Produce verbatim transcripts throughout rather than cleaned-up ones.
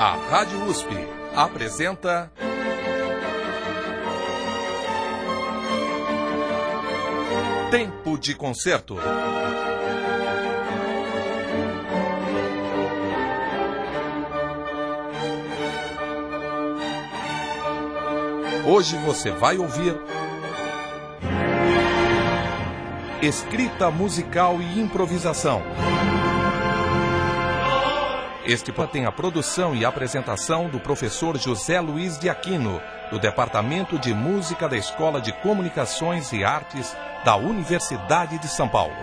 A Rádio U S P apresenta Tempo de Concerto. Hoje você vai ouvir escrita musical e improvisação. Este tem a produção e apresentação do professor José Luiz de Aquino, do Departamento de Música da Escola de Comunicações e Artes da Universidade de São Paulo.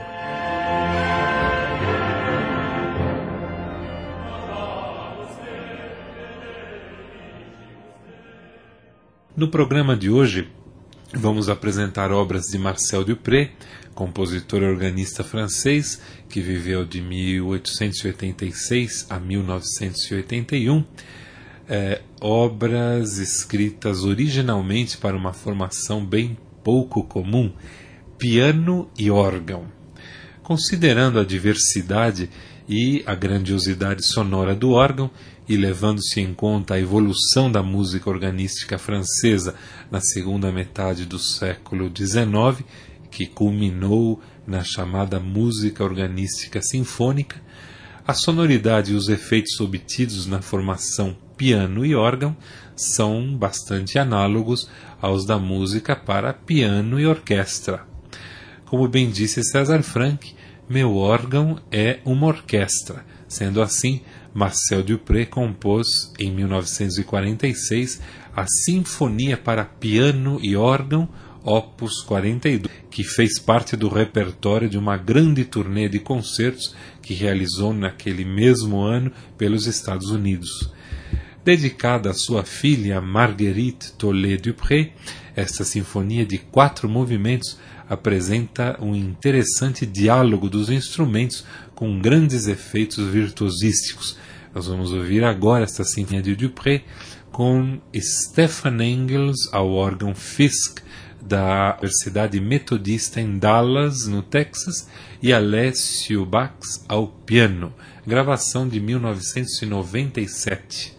No programa de hoje, vamos apresentar obras de Marcel Dupré, compositor e organista francês, que viveu de mil oitocentos e oitenta e seis a mil novecentos e oitenta e um, é, obras escritas originalmente para uma formação bem pouco comum, piano e órgão. Considerando a diversidade e a grandiosidade sonora do órgão, e levando-se em conta a evolução da música organística francesa na segunda metade do século dezenove, que culminou na chamada música organística sinfônica, a sonoridade e os efeitos obtidos na formação piano e órgão são bastante análogos aos da música para piano e orquestra. Como bem disse César Franck, meu órgão é uma orquestra. Sendo assim, Marcel Dupré compôs, em mil novecentos e quarenta e seis, a Sinfonia para Piano e Órgão, Opus quarenta e dois, que fez parte do repertório de uma grande turnê de concertos que realizou naquele mesmo ano pelos Estados Unidos. Dedicada à sua filha Marguerite Tollet-Dupré, esta sinfonia de quatro movimentos apresenta um interessante diálogo dos instrumentos com grandes efeitos virtuosísticos. Nós vamos ouvir agora esta sinfonia de Dupré com Stefan Engels ao órgão Fisk da Universidade Metodista em Dallas, no Texas, e Alessio Bax ao piano, gravação de mil novecentos e noventa e sete.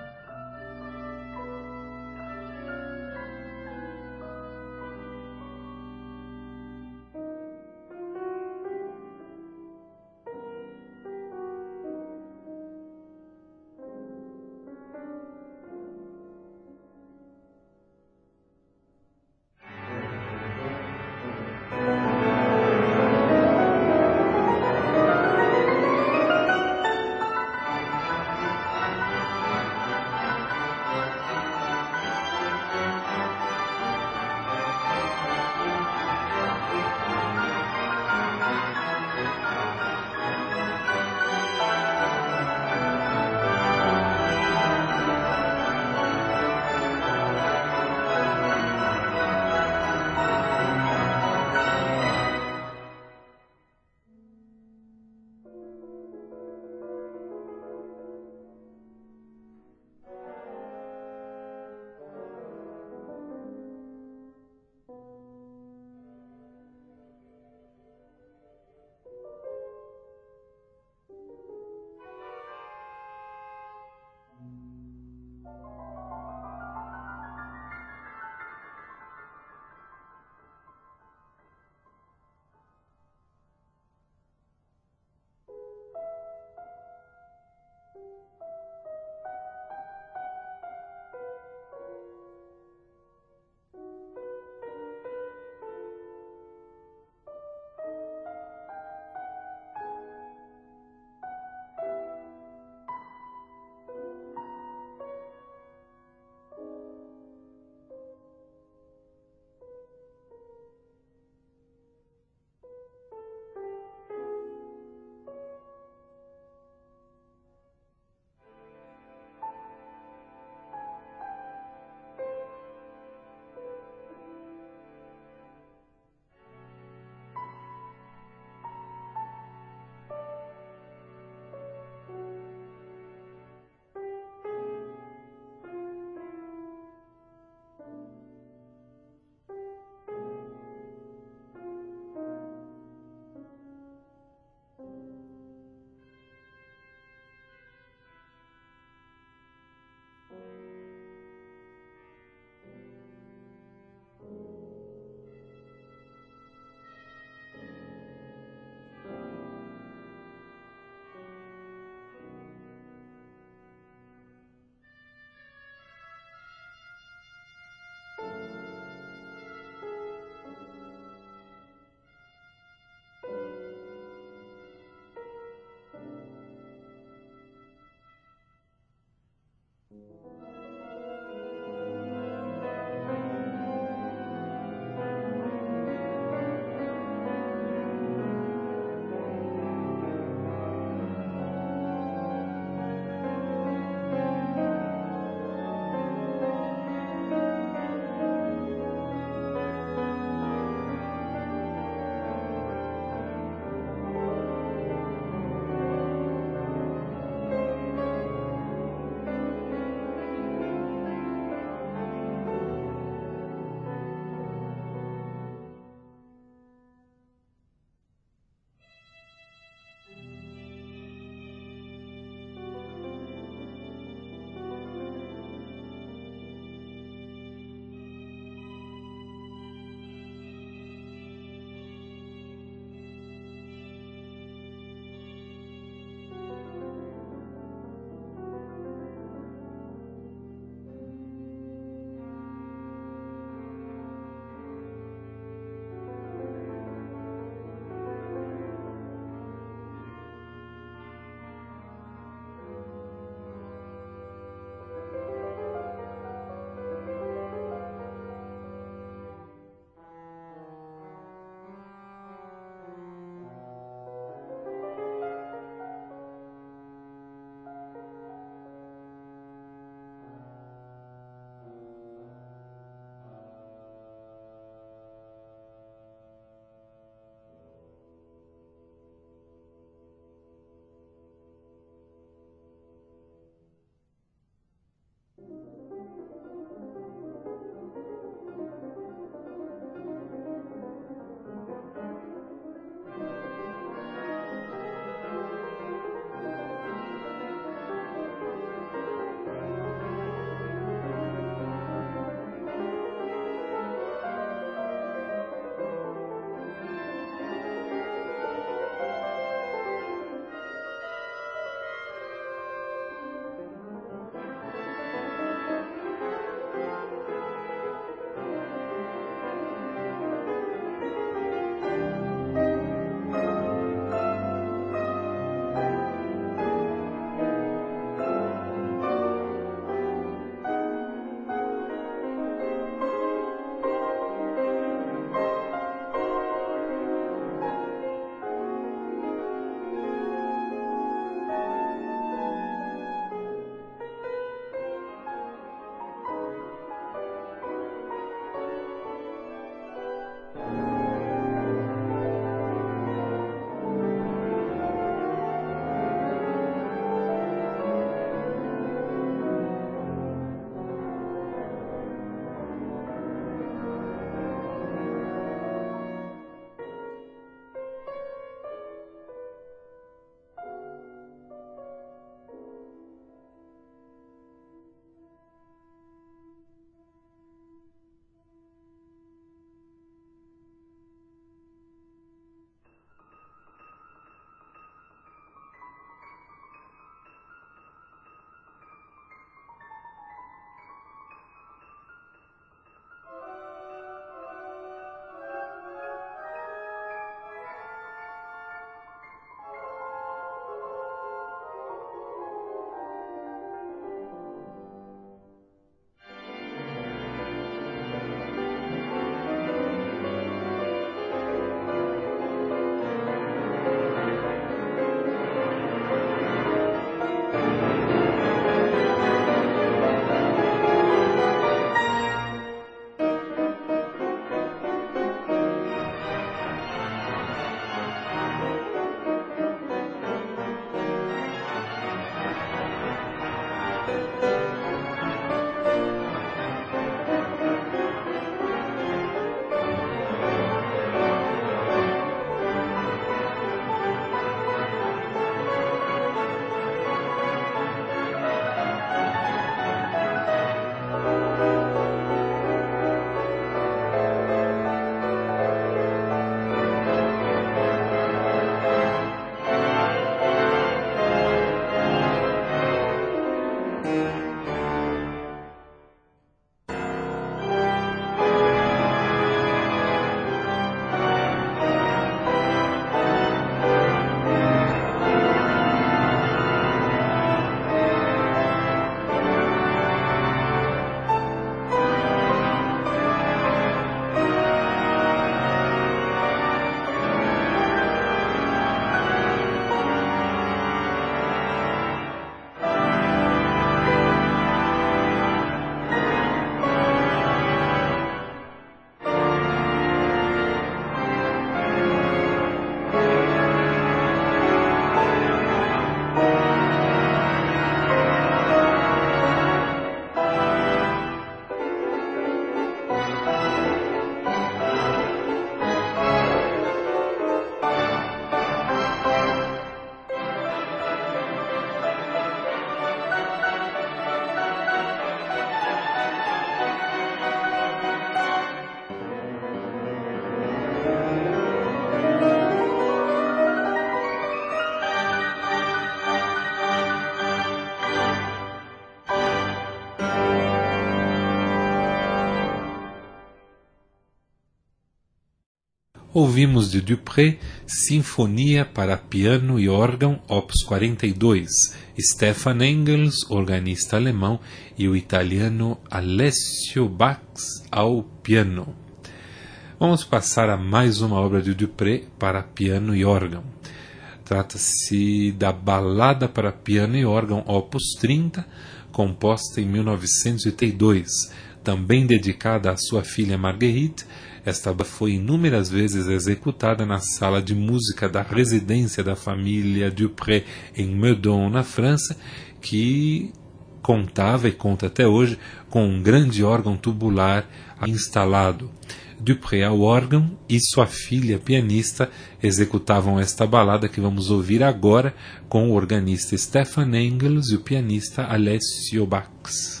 ouvimos de Dupré Sinfonia para piano e órgão, opus quarenta e dois, Stefan Engels, organista alemão, e o italiano Alessio Bax ao piano. Vamos passar a mais uma obra de Dupré para piano e órgão. Trata-se da Balada para piano e órgão, opus trinta, composta em mil novecentos e oitenta e dois, também dedicada à sua filha Marguerite. Esta obra foi inúmeras vezes executada na sala de música da residência da família Dupré em Meudon, na França, que contava e conta até hoje com um grande órgão tubular instalado. Dupré ao órgão e sua filha pianista executavam esta balada que vamos ouvir agora com o organista Stefan Engels e o pianista Alessio Bax.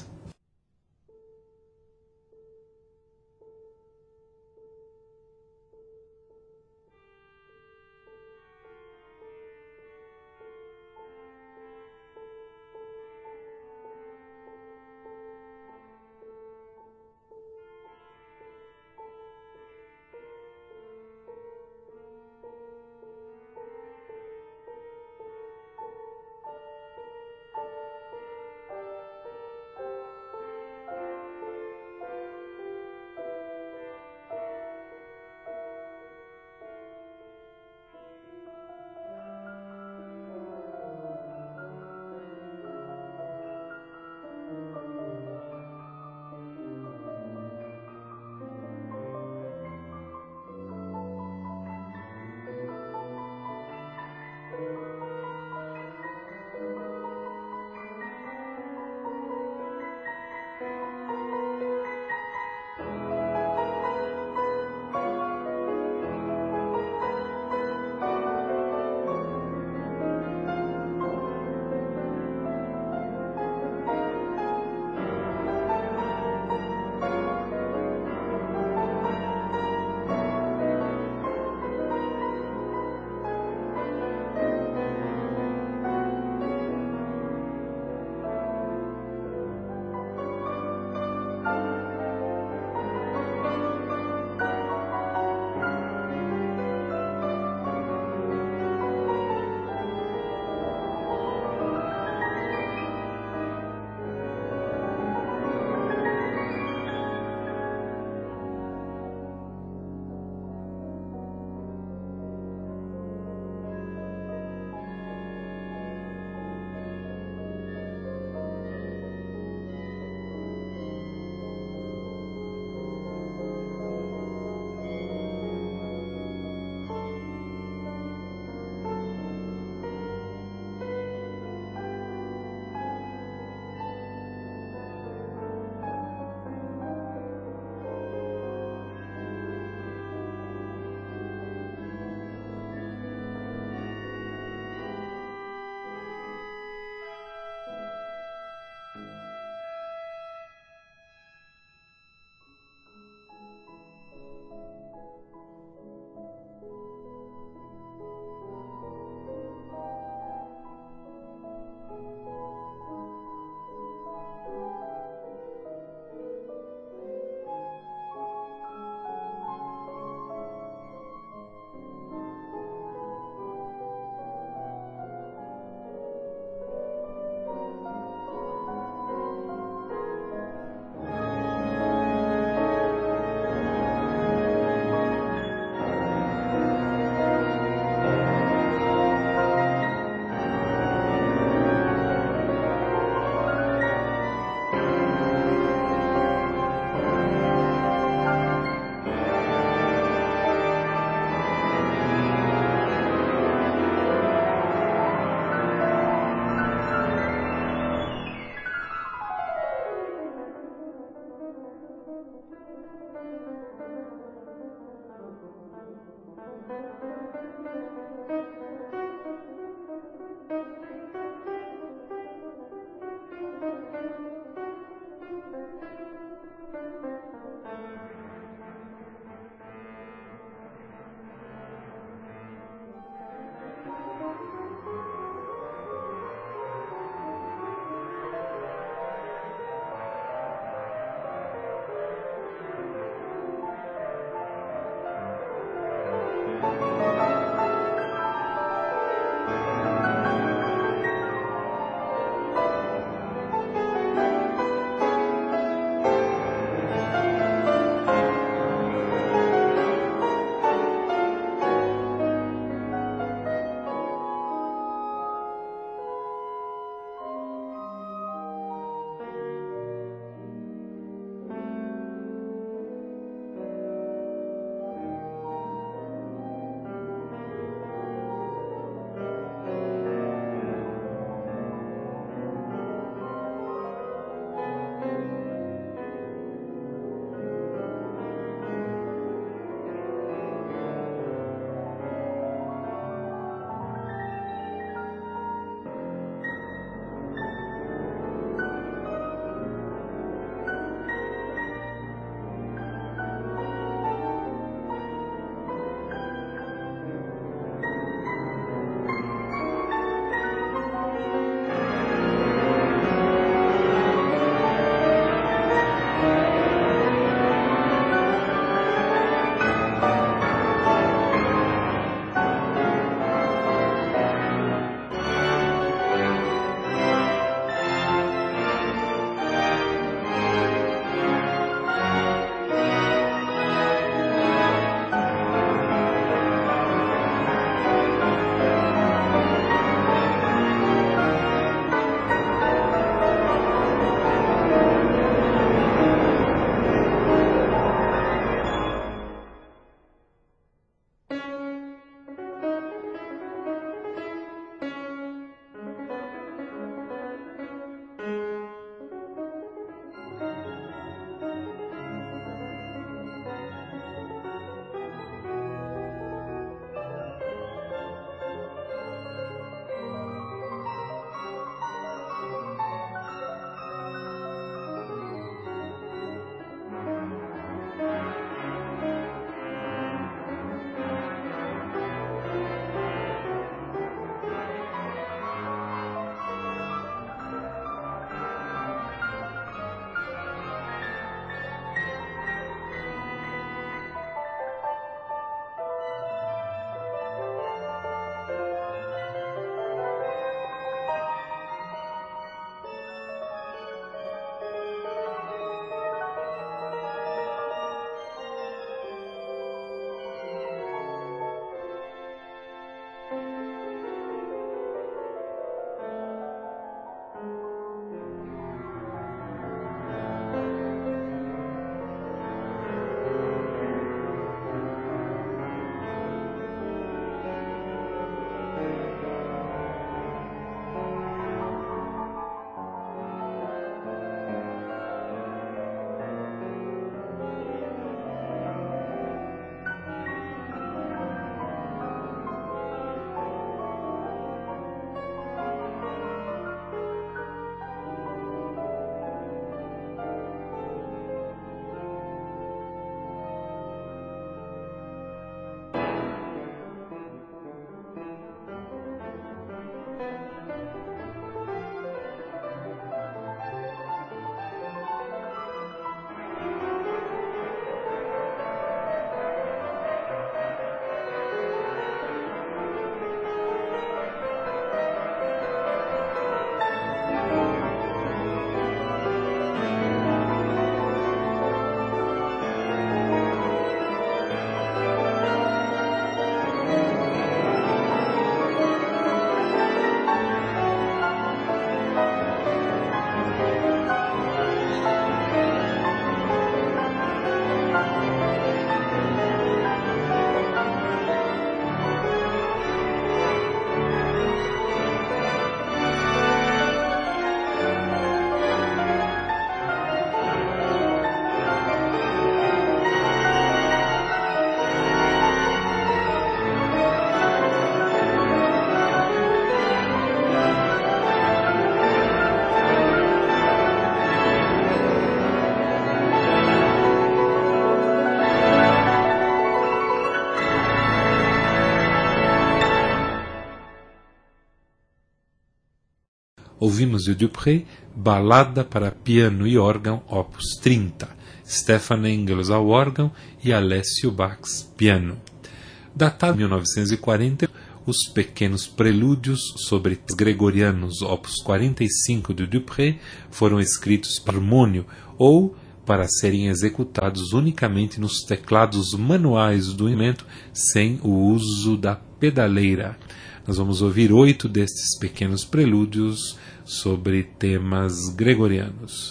Ouvimos de Dupré Balada para piano e órgão, opus trinta, Stefan Engels ao órgão e Alessio Bax, piano. Datado em mil novecentos e quarenta, os pequenos prelúdios sobre gregorianos, opus quarenta e cinco de Dupré, foram escritos para harmônio ou para serem executados unicamente nos teclados manuais do instrumento, sem o uso da pedaleira. Nós vamos ouvir oito destes pequenos prelúdios sobre temas gregorianos.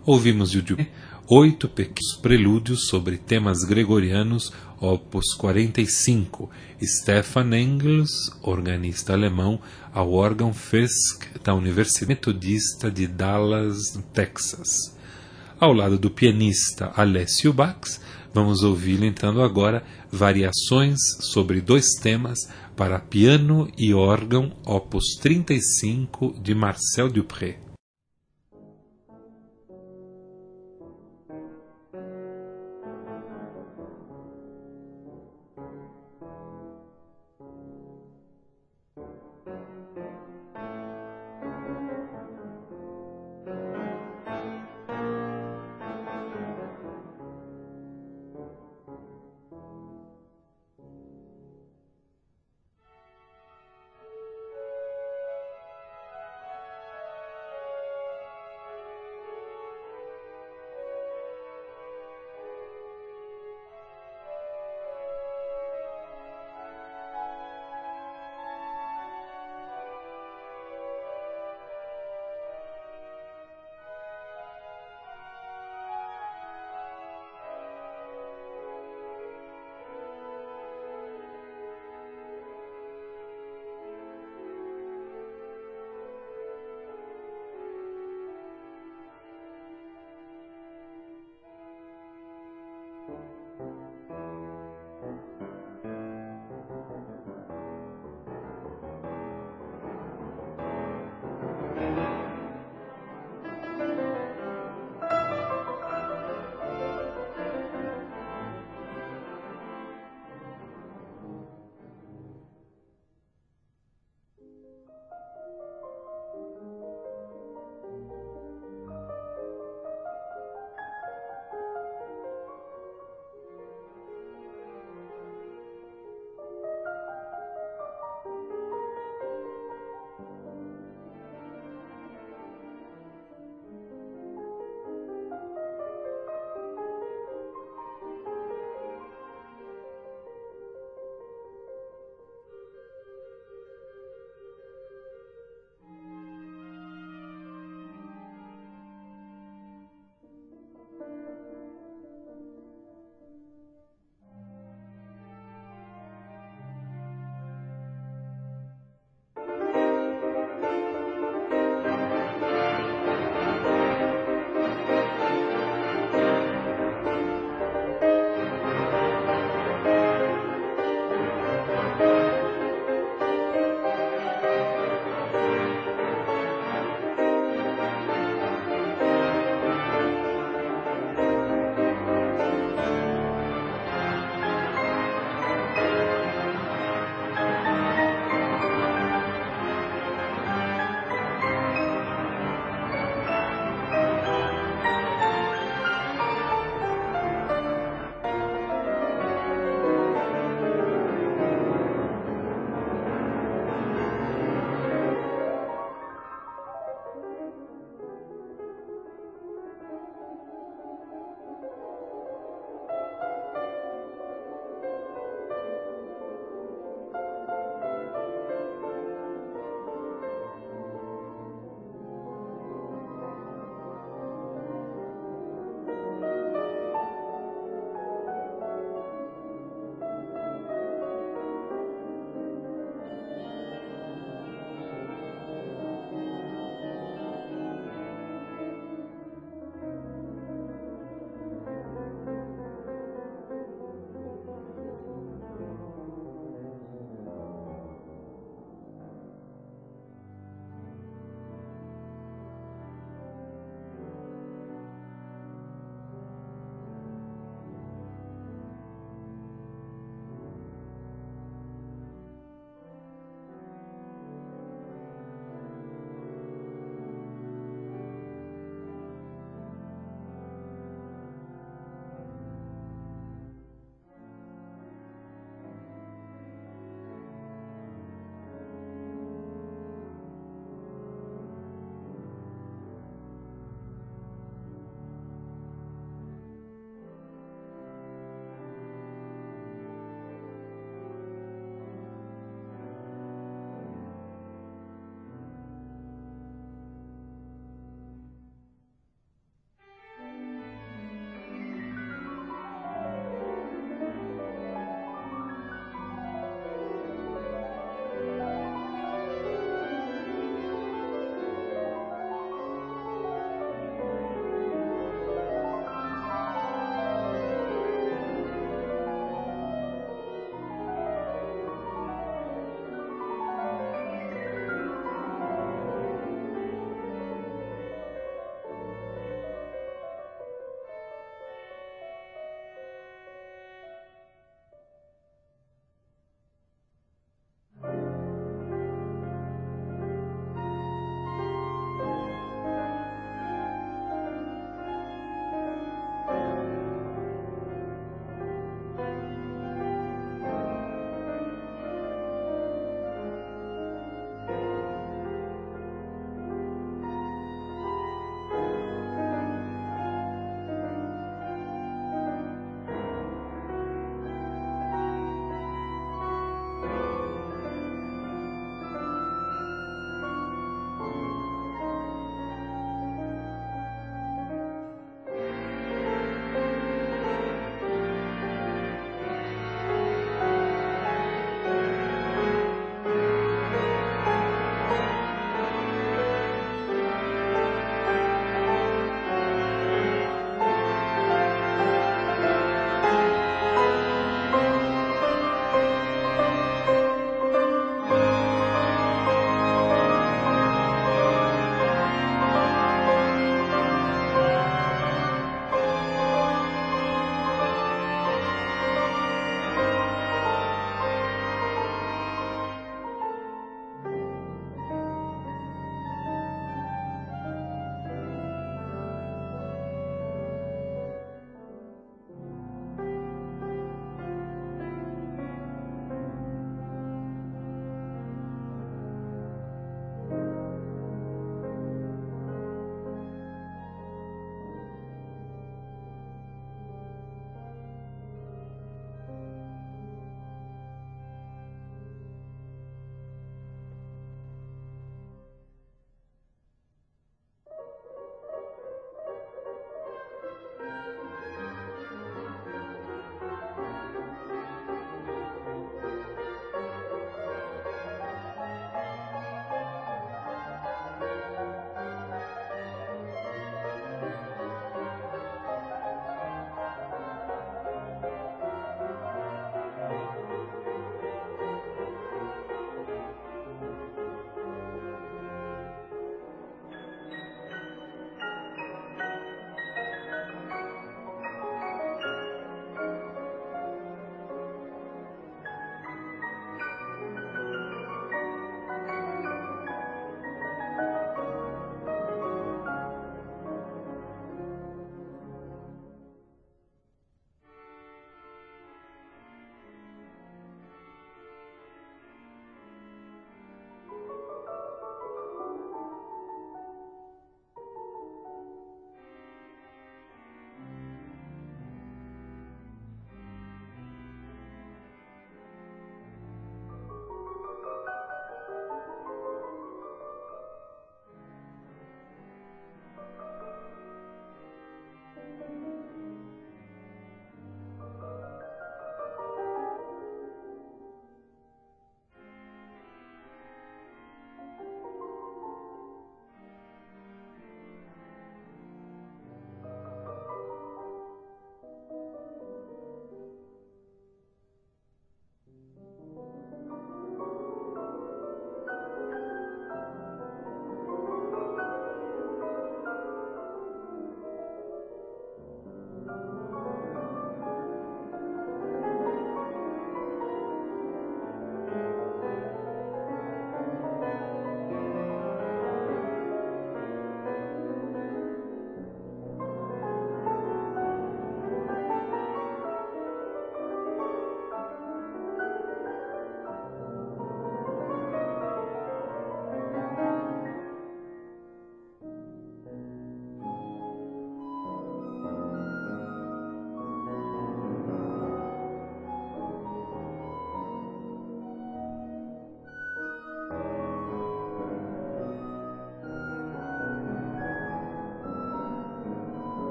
Ouvimos de Dupré oito pequenos prelúdios sobre temas gregorianos, opus quarenta e cinco, Stefan Engels, organista alemão, ao órgão Fisk da Universidade Metodista de Dallas, Texas. Ao lado do pianista Alessio Bax, vamos ouvi-lo então agora variações sobre dois temas para piano e órgão, opus trinta e cinco, de Marcel Dupré.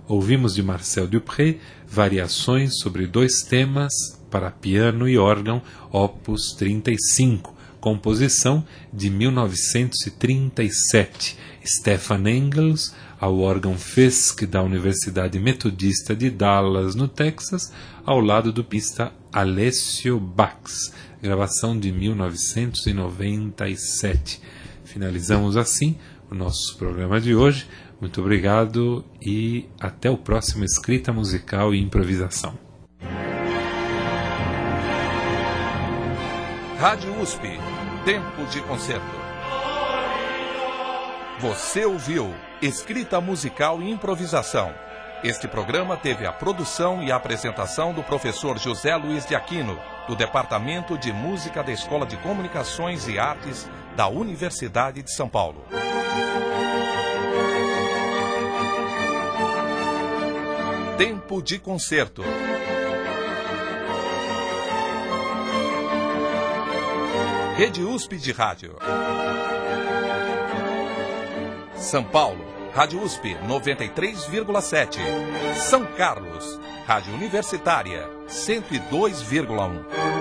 Ouvimos de Marcel Dupré variações sobre dois temas para piano e órgão, opus trinta e cinco, composição de mil novecentos e trinta e sete, Stefan Engels, ao órgão Fisk da Universidade Metodista de Dallas, no Texas, ao lado do pianista Alessio Bax, gravação de mil novecentos e noventa e sete. Finalizamos assim o nosso programa de hoje. Muito obrigado e até o próximo Escrita Musical e Improvisação. Rádio U S P, Tempo de Concerto. Você ouviu Escrita Musical e Improvisação. Este programa teve a produção e a apresentação do professor José Luiz de Aquino, do Departamento de Música da Escola de Comunicações e Artes da Universidade de São Paulo. Tempo de Concerto. Rede U S P de Rádio. São Paulo, Rádio U S P noventa e três vírgula sete. São Carlos, Rádio Universitária cento e dois vírgula um.